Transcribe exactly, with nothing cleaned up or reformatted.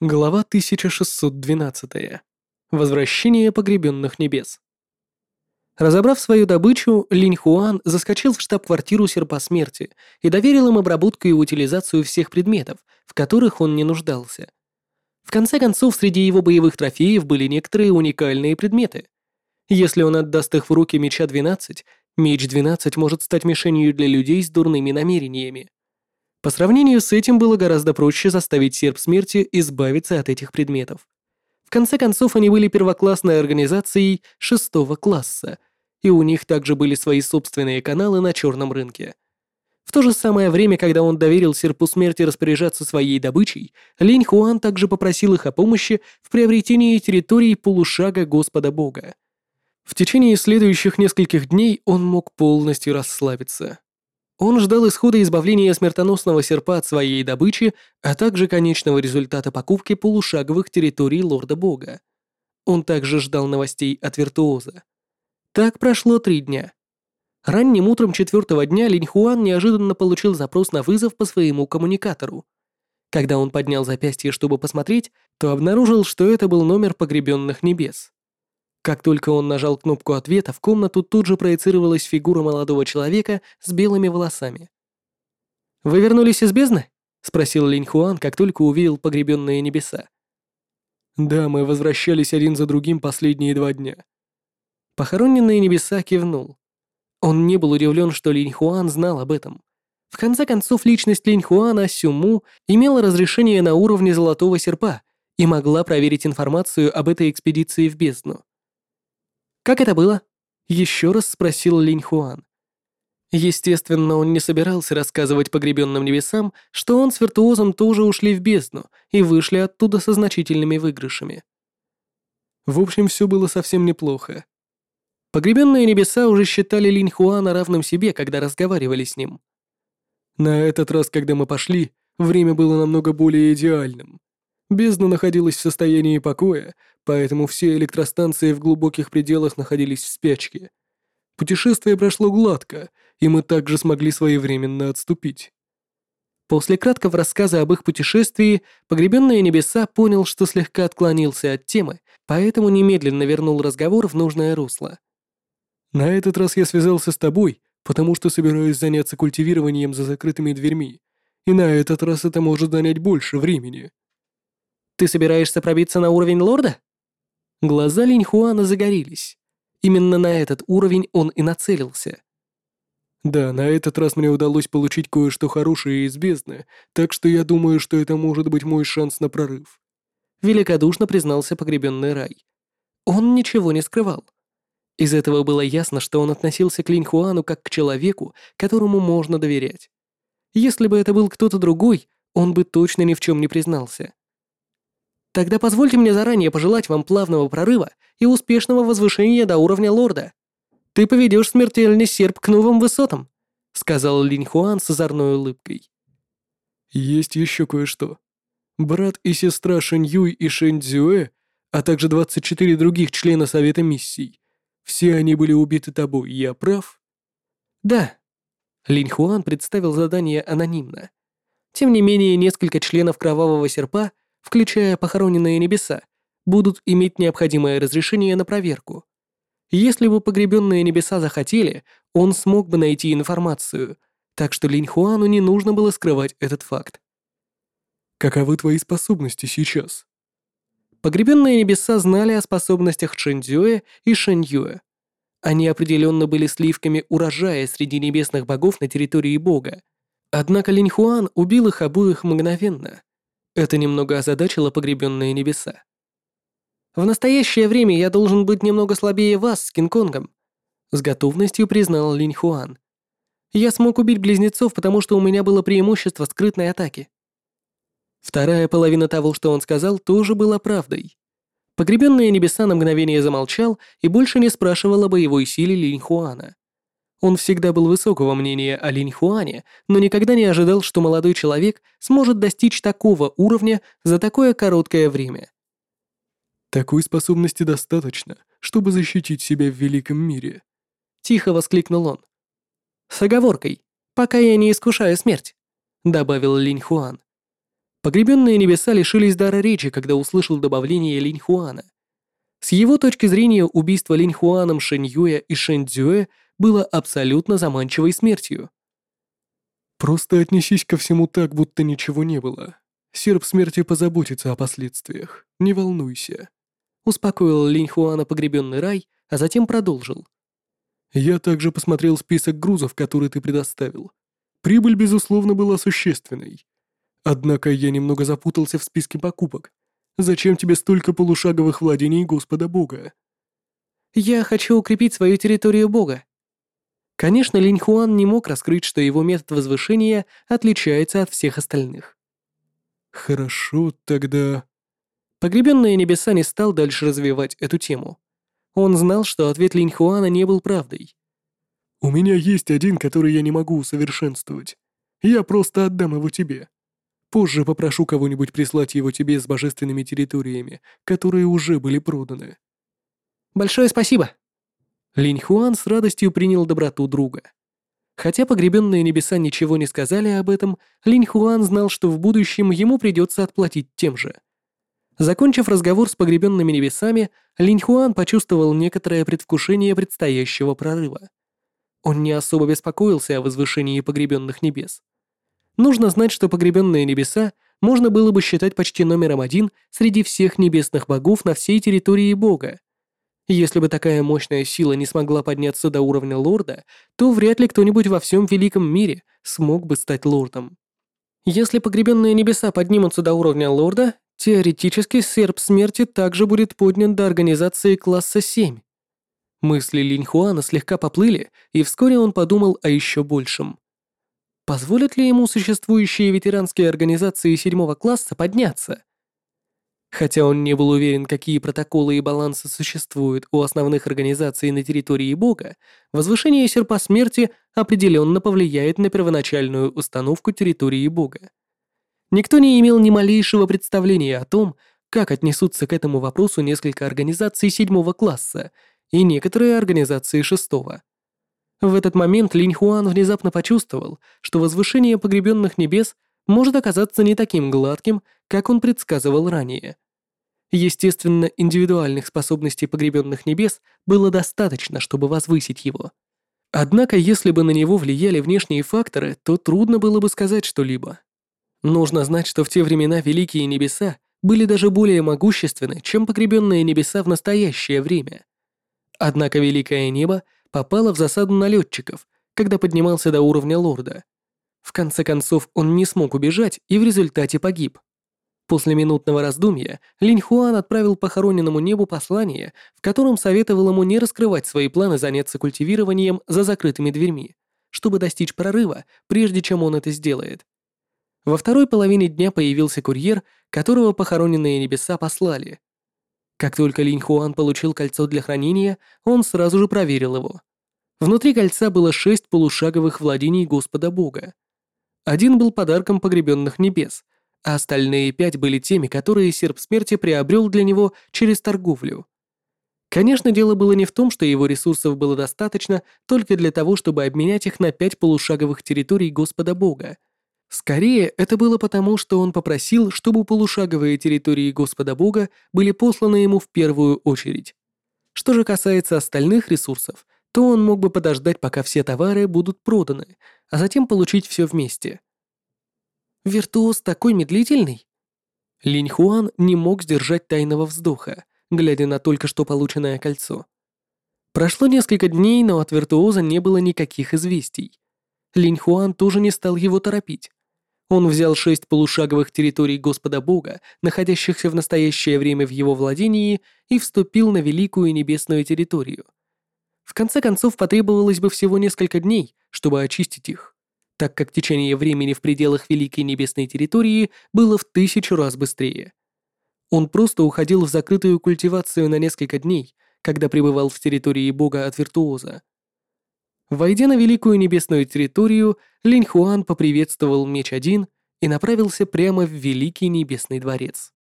Глава тысяча шестьсот двенадцать. Возвращение погребенных небес. Разобрав свою добычу, Линь Хуан заскочил в штаб-квартиру Серпа Смерти и доверил им обработку и утилизацию всех предметов, в которых он не нуждался. В конце концов, среди его боевых трофеев были некоторые уникальные предметы. Если он отдаст их в руки Меча двенадцать, Меч двенадцать может стать мишенью для людей с дурными намерениями. По сравнению с этим было гораздо проще заставить Серп Смерти избавиться от этих предметов. В конце концов, они были первоклассной организацией шестого класса, и у них также были свои собственные каналы на черном рынке. В то же самое время, когда он доверил Серпу Смерти распоряжаться своей добычей, Линь Хуан также попросил их о помощи в приобретении территорий полушага Господа Бога. В течение следующих нескольких дней он мог полностью расслабиться. Он ждал исхода избавления смертоносного серпа от своей добычи, а также конечного результата покупки полушаговых территорий Лорда Бога. Он также ждал новостей от виртуоза. Так прошло три дня. Ранним утром четвертого дня Линь Хуан неожиданно получил запрос на вызов по своему коммуникатору. Когда он поднял запястье, чтобы посмотреть, то обнаружил, что это был номер погребенных небес. Как только он нажал кнопку ответа, в комнату тут же проецировалась фигура молодого человека с белыми волосами. «Вы вернулись из бездны?» — спросил Линь Хуан, как только увидел погребенные небеса. «Да, мы возвращались один за другим последние два дня». Похороненные небеса кивнул. Он не был удивлен, что Линь Хуан знал об этом. В конце концов, личность Линь Хуана Сюму имела разрешение на уровне Золотого Серпа и могла проверить информацию об этой экспедиции в бездну. «Как это было?» — еще раз спросил Линь Хуан. Естественно, он не собирался рассказывать погребенным небесам, что он с виртуозом тоже ушли в бездну и вышли оттуда со значительными выигрышами. В общем, все было совсем неплохо. Погребенные небеса уже считали Линь Хуана равным себе, когда разговаривали с ним. На этот раз, когда мы пошли, время было намного более идеальным. Бездна находилась в состоянии покоя, поэтому все электростанции в глубоких пределах находились в спячке. Путешествие прошло гладко, и мы также смогли своевременно отступить. После краткого рассказа об их путешествии, погребенные небеса понял, что слегка отклонился от темы, поэтому немедленно вернул разговор в нужное русло. «На этот раз я связался с тобой, потому что собираюсь заняться культивированием за закрытыми дверьми, и на этот раз это может занять больше времени». «Ты собираешься пробиться на уровень лорда?» Глаза Линь Хуана загорелись. Именно на этот уровень он и нацелился. «Да, на этот раз мне удалось получить кое-что хорошее из бездны, так что я думаю, что это может быть мой шанс на прорыв», — великодушно признался погребенный рай. Он ничего не скрывал. Из этого было ясно, что он относился к Линь Хуану как к человеку, которому можно доверять. Если бы это был кто-то другой, он бы точно ни в чем не признался. «Тогда позвольте мне заранее пожелать вам плавного прорыва и успешного возвышения до уровня лорда. Ты поведешь смертельный серп к новым высотам», — сказал Линь Хуан с озорной улыбкой. «Есть еще кое-что. Брат и сестра Шэнь Юй и Шэнь Цзюэ, а также двадцать четыре других члена Совета миссий. Все они были убиты тобой, я прав?» «Да». Линь Хуан представил задание анонимно. Тем не менее, несколько членов Кровавого Серпа, включая похороненные небеса, будут иметь необходимое разрешение на проверку. Если бы погребенные небеса захотели, он смог бы найти информацию, так что Линь Хуану не нужно было скрывать этот факт. «Каковы твои способности сейчас?» Погребенные небеса знали о способностях Шэнь Цзюэ и Шэнь Юэ. Они определенно были сливками урожая среди небесных богов на территории бога. Однако Линь Хуан убил их обоих мгновенно. Это немного озадачило погребенные небеса. «В настоящее время я должен быть немного слабее вас с Кинг-Конгом», — с готовностью признал Линь Хуан. «Я смог убить близнецов, потому что у меня было преимущество скрытной атаки». Вторая половина того, что он сказал, тоже была правдой. Погребенные небеса на мгновение замолчал и больше не спрашивал о боевой силе Линь Хуана. Он всегда был высокого мнения о Линь Хуане, но никогда не ожидал, что молодой человек сможет достичь такого уровня за такое короткое время. «Такой способности достаточно, чтобы защитить себя в великом мире», — тихо воскликнул он. «С оговоркой, пока я не искушаю смерть», — добавил Линь Хуан. Погребенные небеса лишились дара речи, когда услышал добавление Линь Хуана. С его точки зрения, убийство Линь Хуаном Шэнь Юя и Шэнь Цзюэ было абсолютно заманчивой смертью. Просто отнесись ко всему так, будто ничего не было. Серп смерти позаботится о последствиях. Не волнуйся. Успокоил Линь Хуана погребенный рай, а затем продолжил. Я также посмотрел список грузов, которые ты предоставил. Прибыль, безусловно, была существенной. Однако я немного запутался в списке покупок. Зачем тебе столько полушаговых владений Господа Бога? Я хочу укрепить свою территорию Бога. Конечно, Линь Хуан не мог раскрыть, что его метод возвышения отличается от всех остальных. Хорошо, тогда... Погребенные небеса не стал дальше развивать эту тему. Он знал, что ответ Линь Хуана не был правдой. У меня есть один, который я не могу усовершенствовать. Я просто отдам его тебе. Позже попрошу кого-нибудь прислать его тебе с божественными территориями, которые уже были проданы. Большое спасибо. Линь Хуан с радостью принял доброту друга. Хотя погребенные небеса ничего не сказали об этом, Линь Хуан знал, что в будущем ему придется отплатить тем же. Закончив разговор с погребенными небесами, Линь Хуан почувствовал некоторое предвкушение предстоящего прорыва. Он не особо беспокоился о возвышении погребенных небес. Нужно знать, что погребенные небеса можно было бы считать почти номером один среди всех небесных богов на всей территории Бога. Если бы такая мощная сила не смогла подняться до уровня лорда, то вряд ли кто-нибудь во всем великом мире смог бы стать лордом. Если погребенные небеса поднимутся до уровня лорда, теоретически серп смерти также будет поднят до организации класса семь. Мысли Линь Хуана слегка поплыли, и вскоре он подумал о еще большем. Позволят ли ему существующие ветеранские организации седьмого класса подняться? Хотя он не был уверен, какие протоколы и балансы существуют у основных организаций на территории Бога, возвышение серпа смерти определенно повлияет на первоначальную установку территории Бога. Никто не имел ни малейшего представления о том, как отнесутся к этому вопросу несколько организаций седьмого класса и некоторые организации шестого. В этот момент Линь Хуан внезапно почувствовал, что возвышение погребенных небес может оказаться не таким гладким, как он предсказывал ранее. Естественно, индивидуальных способностей погребенных небес было достаточно, чтобы возвысить его. Однако, если бы на него влияли внешние факторы, то трудно было бы сказать что-либо. Нужно знать, что в те времена великие небеса были даже более могущественны, чем погребенные небеса в настоящее время. Однако Великое Небо попало в засаду налетчиков, когда поднимался до уровня лорда. В конце концов, он не смог убежать и в результате погиб. После минутного раздумья Линь Хуан отправил похороненному небу послание, в котором советовал ему не раскрывать свои планы заняться культивированием за закрытыми дверьми, чтобы достичь прорыва, прежде чем он это сделает. Во второй половине дня появился курьер, которого похороненные небеса послали. Как только Линь Хуан получил кольцо для хранения, он сразу же проверил его. Внутри кольца было шесть полушаговых владений Господа Бога. Один был подарком погребенных небес, а остальные пять были теми, которые серп смерти приобрел для него через торговлю. Конечно, дело было не в том, что его ресурсов было достаточно только для того, чтобы обменять их на пять полушаговых территорий Господа Бога. Скорее, это было потому, что он попросил, чтобы полушаговые территории Господа Бога были посланы ему в первую очередь. Что же касается остальных ресурсов, то он мог бы подождать, пока все товары будут проданы, а затем получить все вместе. Виртуоз такой медлительный? Линь Хуан не мог сдержать тайного вздоха, глядя на только что полученное кольцо. Прошло несколько дней, но от виртуоза не было никаких известий. Линь Хуан тоже не стал его торопить. Он взял шесть полушаговых территорий Господа Бога, находящихся в настоящее время в его владении, и вступил на великую небесную территорию. В конце концов, потребовалось бы всего несколько дней, чтобы очистить их, так как течение времени в пределах великой небесной территории было в тысячу раз быстрее. Он просто уходил в закрытую культивацию на несколько дней, когда пребывал в территории Бога от виртуоза. Войдя на великую небесную территорию, Линь Хуан поприветствовал меч один и направился прямо в великий небесный дворец.